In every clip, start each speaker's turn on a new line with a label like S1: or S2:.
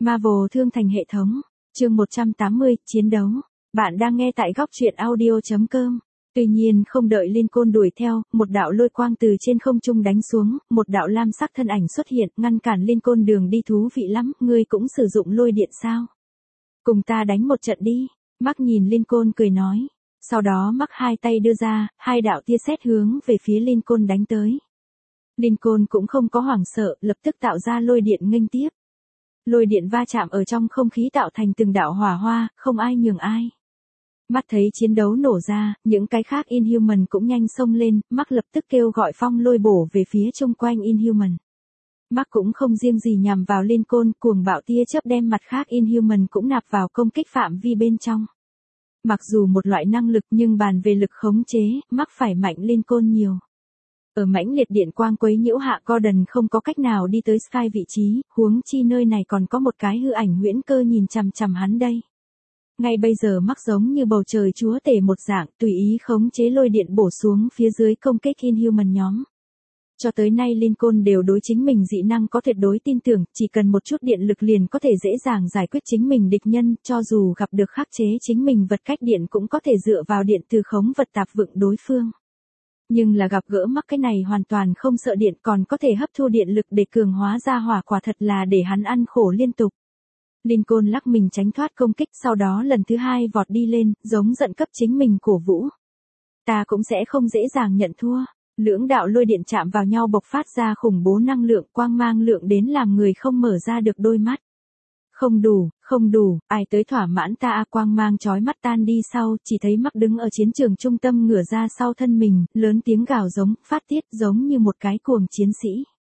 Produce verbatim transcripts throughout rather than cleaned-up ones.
S1: Marvel Thương Thành hệ thống, chương một trăm tám mươi, chiến đấu. Bạn đang nghe tại góc truyện audio chấm com. Tuy nhiên không đợi Lincoln đuổi theo, một đạo lôi quang từ trên không trung đánh xuống, một đạo lam sắc thân ảnh xuất hiện, ngăn cản Lincoln đường đi. Thú vị lắm, ngươi cũng sử dụng lôi điện sao? Cùng ta đánh một trận đi. Mark nhìn Lincoln cười nói. Sau đó Mark hai tay đưa ra, hai đạo tia sét hướng về phía Lincoln đánh tới. Lincoln cũng không có hoảng sợ, lập tức tạo ra lôi điện nghênh tiếp. Lôi điện va chạm ở trong không khí tạo thành từng đạo hỏa hoa, không ai nhường ai. Mắt thấy chiến đấu nổ ra, những cái khác Inhuman cũng nhanh xông lên, Mark lập tức kêu gọi phong lôi bổ về phía chung quanh Inhuman. Mark cũng không riêng gì nhằm vào Lincoln, cuồng bạo tia chớp đem mặt khác Inhuman cũng nạp vào công kích phạm vi bên trong. Mặc dù một loại năng lực nhưng bàn về lực khống chế, Mark phải mạnh Lincoln nhiều. Ở mãnh liệt điện quang quấy nhiễu hạ, Gordon không có cách nào đi tới Sky vị trí, huống chi nơi này còn có một cái hư ảnh huyễn cơ nhìn chằm chằm hắn đây. Ngay bây giờ Mark giống như bầu trời chúa tể một dạng, tùy ý khống chế lôi điện bổ xuống phía dưới công kích Inhuman nhóm. Cho tới nay Lincoln đều đối chính mình dị năng có tuyệt đối tin tưởng, chỉ cần một chút điện lực liền có thể dễ dàng giải quyết chính mình địch nhân, cho dù gặp được khắc chế chính mình vật cách điện cũng có thể dựa vào điện từ khống vật tạp vựng đối phương. Nhưng là gặp gỡ Mark cái này hoàn toàn không sợ điện, còn có thể hấp thu điện lực để cường hóa ra hỏa, quả thật là để hắn ăn khổ liên tục. Lincoln lắc mình tránh thoát công kích, sau đó lần thứ hai vọt đi lên, giống giận cấp chính mình cổ vũ. Ta cũng sẽ không dễ dàng nhận thua. Lưỡng đạo lôi điện chạm vào nhau bộc phát ra khủng bố năng lượng, quang mang lượng đến làm người không mở ra được đôi mắt. Không đủ, không đủ, ai tới thỏa mãn ta à, quang mang chói mắt tan đi sau, chỉ thấy Mark đứng ở chiến trường trung tâm ngửa ra sau thân mình, lớn tiếng gào giống, phát tiết giống như một cái cuồng chiến sĩ.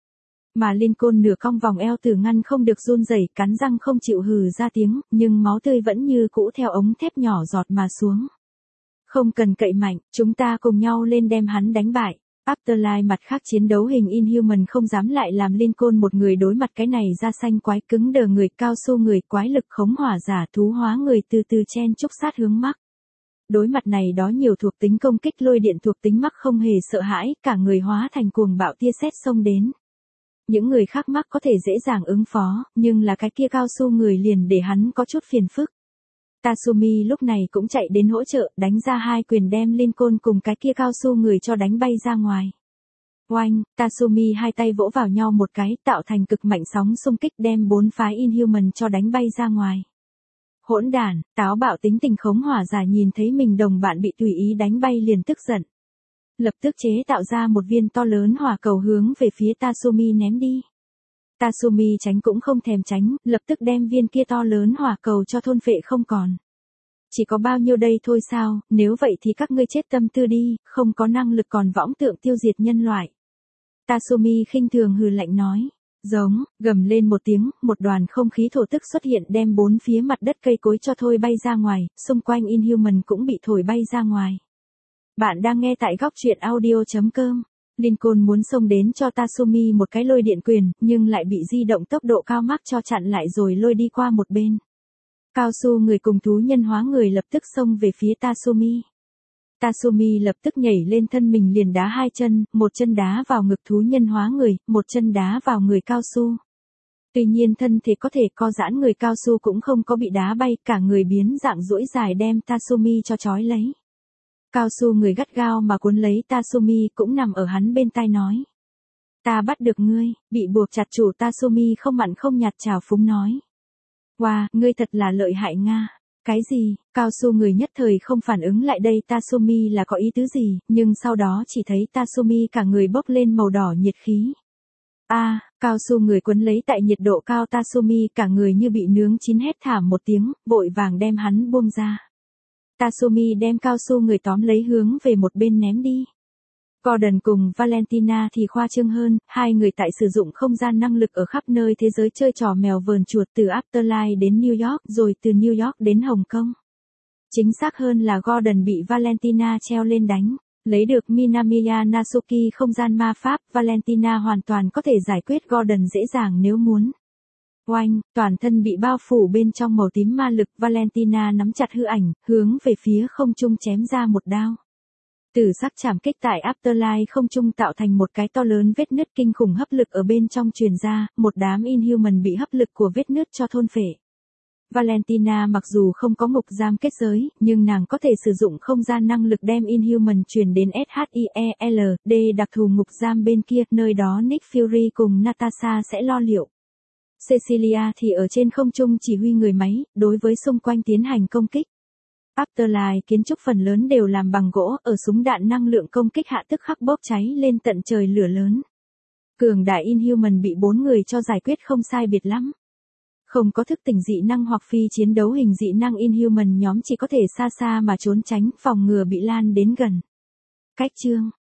S1: Mà Lincoln nửa cong vòng eo từ ngăn không được run rẩy, cắn răng không chịu hừ ra tiếng, nhưng máu tươi vẫn như cũ theo ống thép nhỏ giọt mà xuống. Không cần cậy mạnh, chúng ta cùng nhau lên đem hắn đánh bại. Afterlife mặt khác chiến đấu hình Inhuman không dám lại làm Lincoln một người đối mặt cái này da xanh quái cứng đờ người, cao su người, quái lực khống hỏa giả, thú hóa người, từ từ chen chúc sát hướng Mark. Đối mặt này đó nhiều thuộc tính công kích lôi điện thuộc tính, Mark không hề sợ hãi, cả người hóa thành cuồng bạo tia sét xông đến. Những người khác Mark có thể dễ dàng ứng phó, nhưng là cái kia cao su người liền để hắn có chút phiền phức. Tatsumi lúc này cũng chạy đến hỗ trợ, đánh ra hai quyền đem Lincoln cùng cái kia cao su người cho đánh bay ra ngoài. Oanh, Tatsumi hai tay vỗ vào nhau một cái, tạo thành cực mạnh sóng xung kích đem bốn phái Inhuman cho đánh bay ra ngoài. Hỗn đản, táo bạo tính tình khống hỏa giả nhìn thấy mình đồng bạn bị tùy ý đánh bay liền tức giận. Lập tức chế tạo ra một viên to lớn hỏa cầu hướng về phía Tatsumi ném đi. Tatsumi tránh cũng không thèm tránh, lập tức đem viên kia to lớn hỏa cầu cho thôn phệ không còn. Chỉ có bao nhiêu đây thôi sao, nếu vậy thì các ngươi chết tâm tư đi, không có năng lực còn võng tượng tiêu diệt nhân loại. Tatsumi khinh thường hừ lạnh nói. Giống, gầm lên một tiếng, một đoàn không khí thổ tức xuất hiện đem bốn phía mặt đất cây cối cho thôi bay ra ngoài, xung quanh Inhuman cũng bị thổi bay ra ngoài. Bạn đang nghe tại góc truyện audio chấm com. Lincoln muốn xông đến cho Tatsumi một cái lôi điện quyền, nhưng lại bị di động tốc độ cao Mark cho chặn lại rồi lôi đi qua một bên. Cao su người cùng thú nhân hóa người lập tức xông về phía Tatsumi. Tatsumi lập tức nhảy lên thân mình liền đá hai chân, một chân đá vào ngực thú nhân hóa người, một chân đá vào người cao su. Tuy nhiên thân thể có thể co giãn người cao su cũng không có bị đá bay, cả người biến dạng duỗi dài đem Tatsumi cho trói lấy. Cao su người gắt gao mà cuốn lấy Tatsumi cũng nằm ở hắn bên tai nói. Ta bắt được ngươi, bị buộc chặt chủ Tatsumi không mặn không nhạt chào phúng nói. Wow, ngươi thật là lợi hại Nga. Cái gì, cao su người nhất thời không phản ứng lại đây Tatsumi là có ý tứ gì, nhưng sau đó chỉ thấy Tatsumi cả người bốc lên màu đỏ nhiệt khí. A, à, cao su người quấn lấy tại nhiệt độ cao Tatsumi cả người như bị nướng chín hét thảm một tiếng, vội vàng đem hắn buông ra. Tatsumi đem cao su người tóm lấy hướng về một bên ném đi. Gordon cùng Valentina thì khoa trương hơn, hai người tại sử dụng không gian năng lực ở khắp nơi thế giới chơi trò mèo vờn chuột, từ Afterlife đến New York rồi từ New York đến Hồng Kông. Chính xác hơn là Gordon bị Valentina treo lên đánh, lấy được Minamiya Nasuki không gian ma pháp, Valentina hoàn toàn có thể giải quyết Gordon dễ dàng nếu muốn. Oanh, toàn thân bị bao phủ bên trong màu tím ma lực, Valentina nắm chặt hư ảnh, hướng về phía không trung chém ra một đao. Tử sắc chạm kích tại Afterlife không trung tạo thành một cái to lớn vết nứt kinh khủng, hấp lực ở bên trong truyền ra, một đám Inhuman bị hấp lực của vết nứt cho thôn phệ. Valentina mặc dù không có ngục giam kết giới, nhưng nàng có thể sử dụng không gian năng lực đem Inhuman truyền đến SHIELD đặc thù ngục giam bên kia, nơi đó Nick Fury cùng Natasha sẽ lo liệu. Cecilia thì ở trên không trung chỉ huy người máy, đối với xung quanh tiến hành công kích. Afterlife kiến trúc phần lớn đều làm bằng gỗ, ở súng đạn năng lượng công kích hạ tức khắc bốc cháy lên tận trời lửa lớn. Cường đại Inhuman bị bốn người cho giải quyết không sai biệt lắm. Không có thức tỉnh dị năng hoặc phi chiến đấu hình dị năng, Inhuman nhóm chỉ có thể xa xa mà trốn tránh, phòng ngừa bị lan đến gần. Cách chương